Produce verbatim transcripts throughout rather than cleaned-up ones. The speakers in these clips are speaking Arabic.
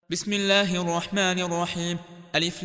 بسم الله الرحمن الرحيم. ألف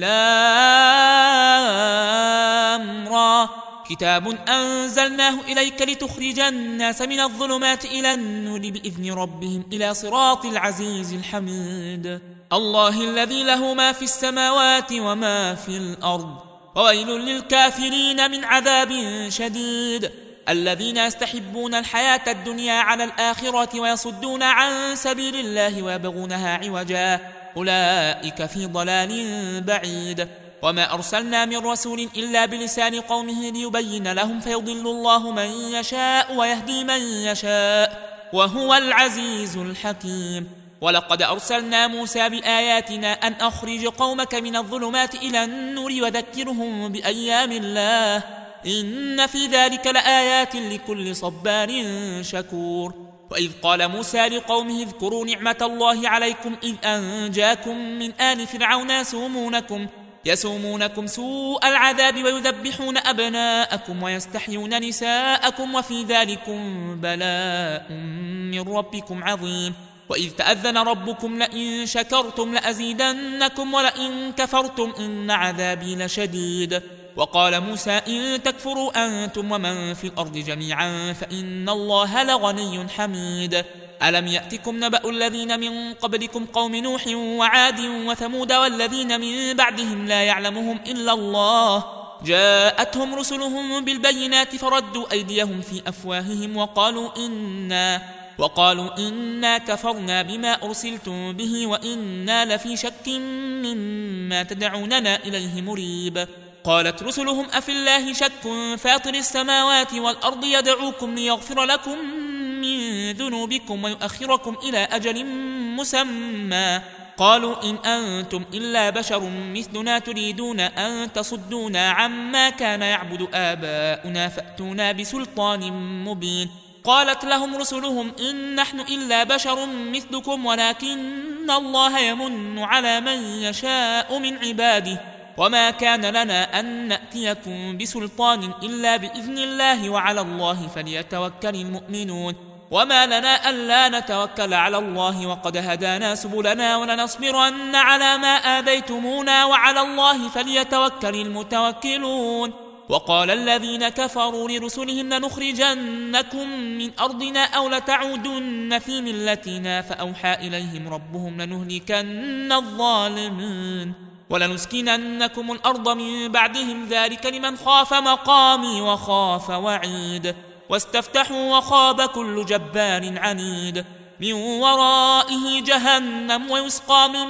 لام را. كتاب أنزلناه إليك لتخرج الناس من الظلمات إلى النور بإذن ربهم إلى صراط العزيز الحميد. الله الذي له ما في السماوات وما في الأرض، وويل للكافرين من عذاب شديد. الذين يستحبون الحياة الدنيا على الآخرة ويصدون عن سبيل الله ويبغونها عوجا، أولئك في ضلال بعيد. وما أرسلنا من رسول إلا بلسان قومه ليبين لهم، فيضل الله من يشاء ويهدي من يشاء، وهو العزيز الحكيم. ولقد أرسلنا موسى بآياتنا أن أخرج قومك من الظلمات إلى النور وذكرهم بأيام الله، إن في ذلك لآيات لكل صبار شكور. وإذ قال موسى لقومه اذكروا نعمة الله عليكم إذ أنجاكم من آل فرعون يسومونكم يسومونكم سوء العذاب ويذبحون أبناءكم ويستحيون نساءكم وفي ذلكم بلاء من ربكم عظيم. وإذ تأذن ربكم لئن شكرتم لأزيدنكم ولئن كفرتم إن عذابي لشديد. وقال موسى إن تكفروا أنتم ومن في الأرض جميعا فإن الله لغني حميد. ألم يأتكم نبأ الذين من قبلكم قوم نوح وعاد وثمود والذين من بعدهم لا يعلمهم إلا الله، جاءتهم رسلهم بالبينات فردوا أيديهم في أفواههم وقالوا إنا وقالوا إنا كفرنا بما أرسلتم به وإنا لفي شك مما تدعوننا إليه مريب. قالت رسلهم أفي الله شك فاطر السماوات والأرض يدعوكم ليغفر لكم من ذنوبكم ويؤخركم إلى أجل مسمى، قالوا إن أنتم إلا بشر مثلنا تريدون أن تصدونا عما كان يعبد آباؤنا فأتونا بسلطان مبين. قالت لهم رسلهم إن نحن إلا بشر مثلكم ولكن الله يمن على من يشاء من عباده، وما كان لنا أن نأتيكم بسلطان إلا بإذن الله وعلى الله فليتوكل المؤمنون. وما لنا ألا نتوكل على الله وقد هدانا سبلنا ولنصبرن على ما آذيتمونا وعلى الله فليتوكل المتوكلون. وقال الذين كفروا لرسلهم لنخرجنكم من أرضنا أو لتعودن في ملتنا، فأوحى إليهم ربهم لنهلكن الظالمين ولنسكننكم الأرض من بعدهم، ذلك لمن خاف مقامي وخاف وعيد. واستفتحوا وخاب كل جبار عنيد، من ورائه جهنم ويسقى من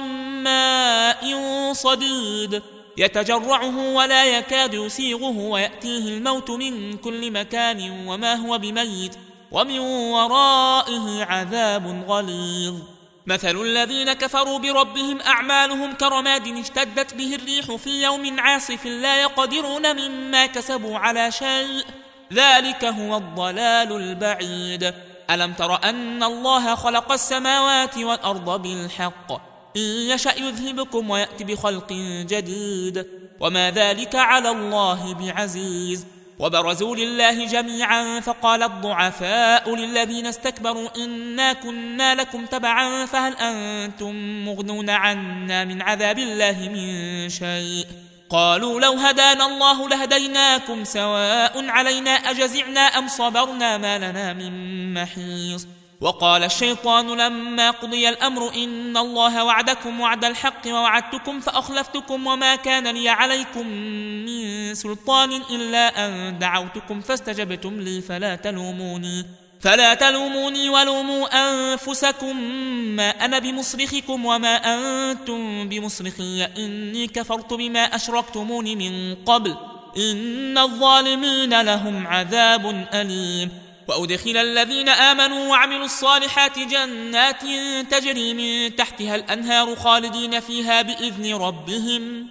ماء صديد يتجرعه ولا يكاد يسيغه ويأتيه الموت من كل مكان وما هو بميت ومن ورائه عذاب غليظ. مثل الذين كفروا بربهم أعمالهم كرماد اشتدت به الريح في يوم عاصف لا يقدرون مما كسبوا على شيء، ذلك هو الضلال البعيد. ألم تر أن الله خلق السماوات والأرض بالحق، إن يشأ يذهبكم ويأتي بخلق جديد، وما ذلك على الله بعزيز. وبرزوا لله جميعا فقال الضعفاء للذين استكبروا إنا كنا لكم تبعا فهل أنتم مغنون عنا من عذاب الله من شيء، قالوا لو هدانا الله لهديناكم سواء علينا أجزعنا أم صبرنا ما لنا من محيص. وقال الشيطان لما قضي الأمر إن الله وعدكم وعد الحق ووعدتكم فأخلفتكم وما كان لي عليكم من سلطان إلا أن دعوتكم فاستجبتم لي فلا تلوموني فلا تلوموني ولوموا أنفسكم ما أنا بمصرخكم وما أنتم بمصرخي إني كفرت بما أشركتموني من قبل إن الظالمين لهم عذاب أليم. وأدخل الذين آمنوا وعملوا الصالحات جنات تجري من تحتها الأنهار خالدين فيها بإذن ربهم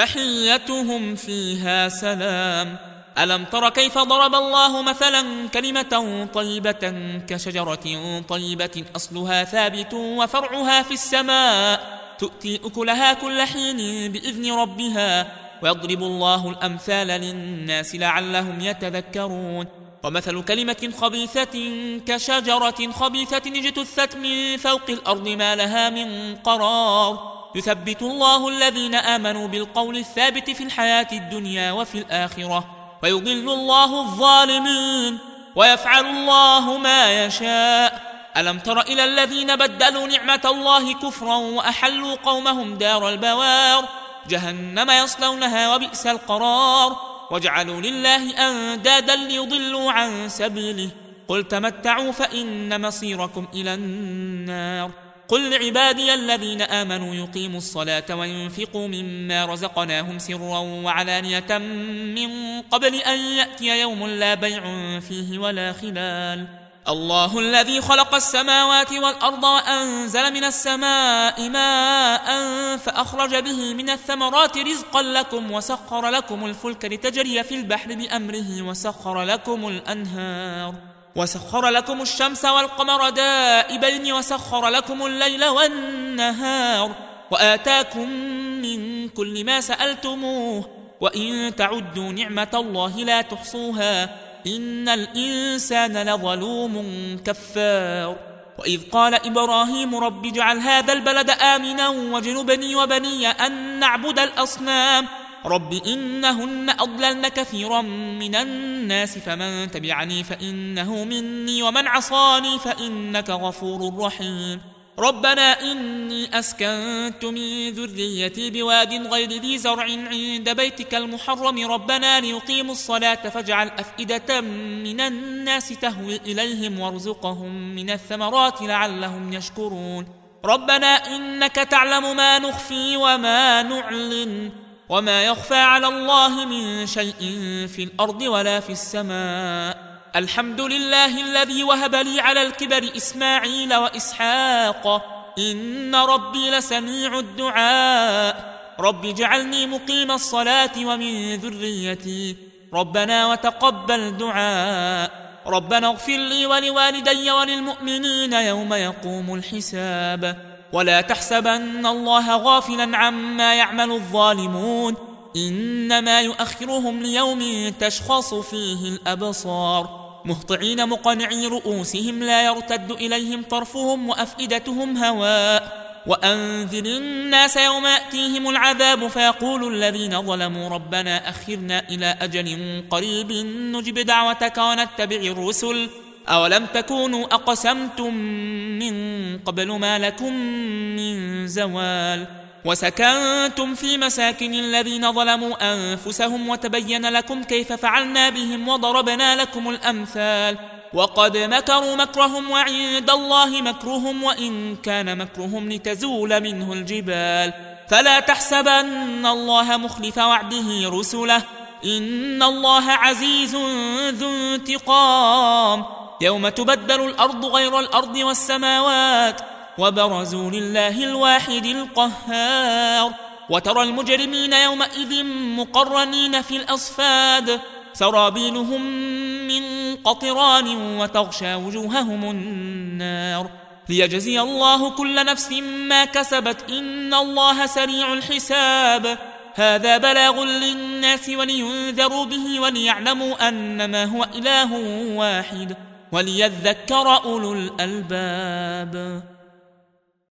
تحيتهم فيها سلام. ألم تر كيف ضرب الله مثلا كلمة طيبة كشجرة طيبة أصلها ثابت وفرعها في السماء تؤتي أكلها كل حين بإذن ربها، ويضرب الله الأمثال للناس لعلهم يتذكرون. ومثل كلمة خبيثة كشجرة خبيثة اجتثت من فوق الأرض ما لها من قرار يثبت الله الذين آمنوا بالقول الثابت في الحياة الدنيا وفي الآخرة ويضل الله الظالمين ويفعل الله ما يشاء. ألم تر إلى الذين بدلوا نعمة الله كفرا وأحلوا قومهم دار البوار جهنم يصلونها وبئس القرار وجعلوا لله أندادا ليضلوا عن سبيله قل تمتعوا فإن مصيركم إلى النار. قل لعبادي الذين آمنوا يقيموا الصلاة وينفقوا مما رزقناهم سرا وعلانية من قبل أن يأتي يوم لا بيع فيه ولا خلال. الله الذي خلق السماوات والأرض وأنزل من السماء ماء فأخرج به من الثمرات رزقا لكم وسخر لكم الفلك لتجري في البحر بأمره وسخر لكم الأنهار وسخر لكم الشمس والقمر دائبين وسخر لكم الليل والنهار وآتاكم من كل ما سألتموه وإن تعدوا نعمة الله لا تحصوها إن الإنسان لظلوم كفار. وإذ قال إبراهيم رب اجعل هذا البلد آمنا واجنبني وبني أن نعبد الأصنام رب إنهن أضللن كثيرا من الناس فمن تبعني فإنه مني ومن عصاني فإنك غفور رحيم. ربنا إني أسكنت من ذريتي بواد غير ذي زرع عند بيتك المحرم ربنا ليقيموا الصلاة فاجعل أفئدة من الناس تهوي إليهم وارزقهم من الثمرات لعلهم يشكرون. ربنا إنك تعلم ما نخفي وما نعلن وما يخفى على الله من شيء في الأرض ولا في السماء. الحمد لله الذي وهب لي على الكبر إسماعيل وإسحاق إن ربي لسميع الدعاء. رب اجعلني مقيم الصلاة ومن ذريتي ربنا وتقبل دعاء. ربنا اغفر لي ولوالدي وللمؤمنين يوم يقوم الحساب. ولا تحسبن الله غافلا عما يعمل الظالمون إنما يؤخرهم ليوم تشخص فيه الأبصار مهطعين مقنعي رؤوسهم لا يرتد إليهم طرفهم وأفئدتهم هواء. وأنذر الناس يوم يأتيهم العذاب فيقول الذين ظلموا ربنا أخرنا إلى أجل قريب نجب دعوتك ونتبع الرسل أولم تكونوا أقسمتم من قبل ما لكم من زوال. وسكنتم في مساكن الذين ظلموا أنفسهم وتبين لكم كيف فعلنا بهم وضربنا لكم الأمثال. وقد مكروا مكرهم وعند الله مكرهم وإن كان مكرهم لتزول منه الجبال. فلا تحسبن الله مخلف وعده رسله إن الله عزيز ذو انتقام. يوم تبدل الأرض غير الأرض والسماوات وبرزوا لله الواحد القهار. وترى المجرمين يومئذ مقرنين في الأصفاد سرابيلهم من قطران وتغشى وجوههم النار ليجزي الله كل نفس ما كسبت إن الله سريع الحساب. هذا بلاغ للناس ولينذروا به وليعلموا أنما هو إله واحد وليذكر أولو الألباب.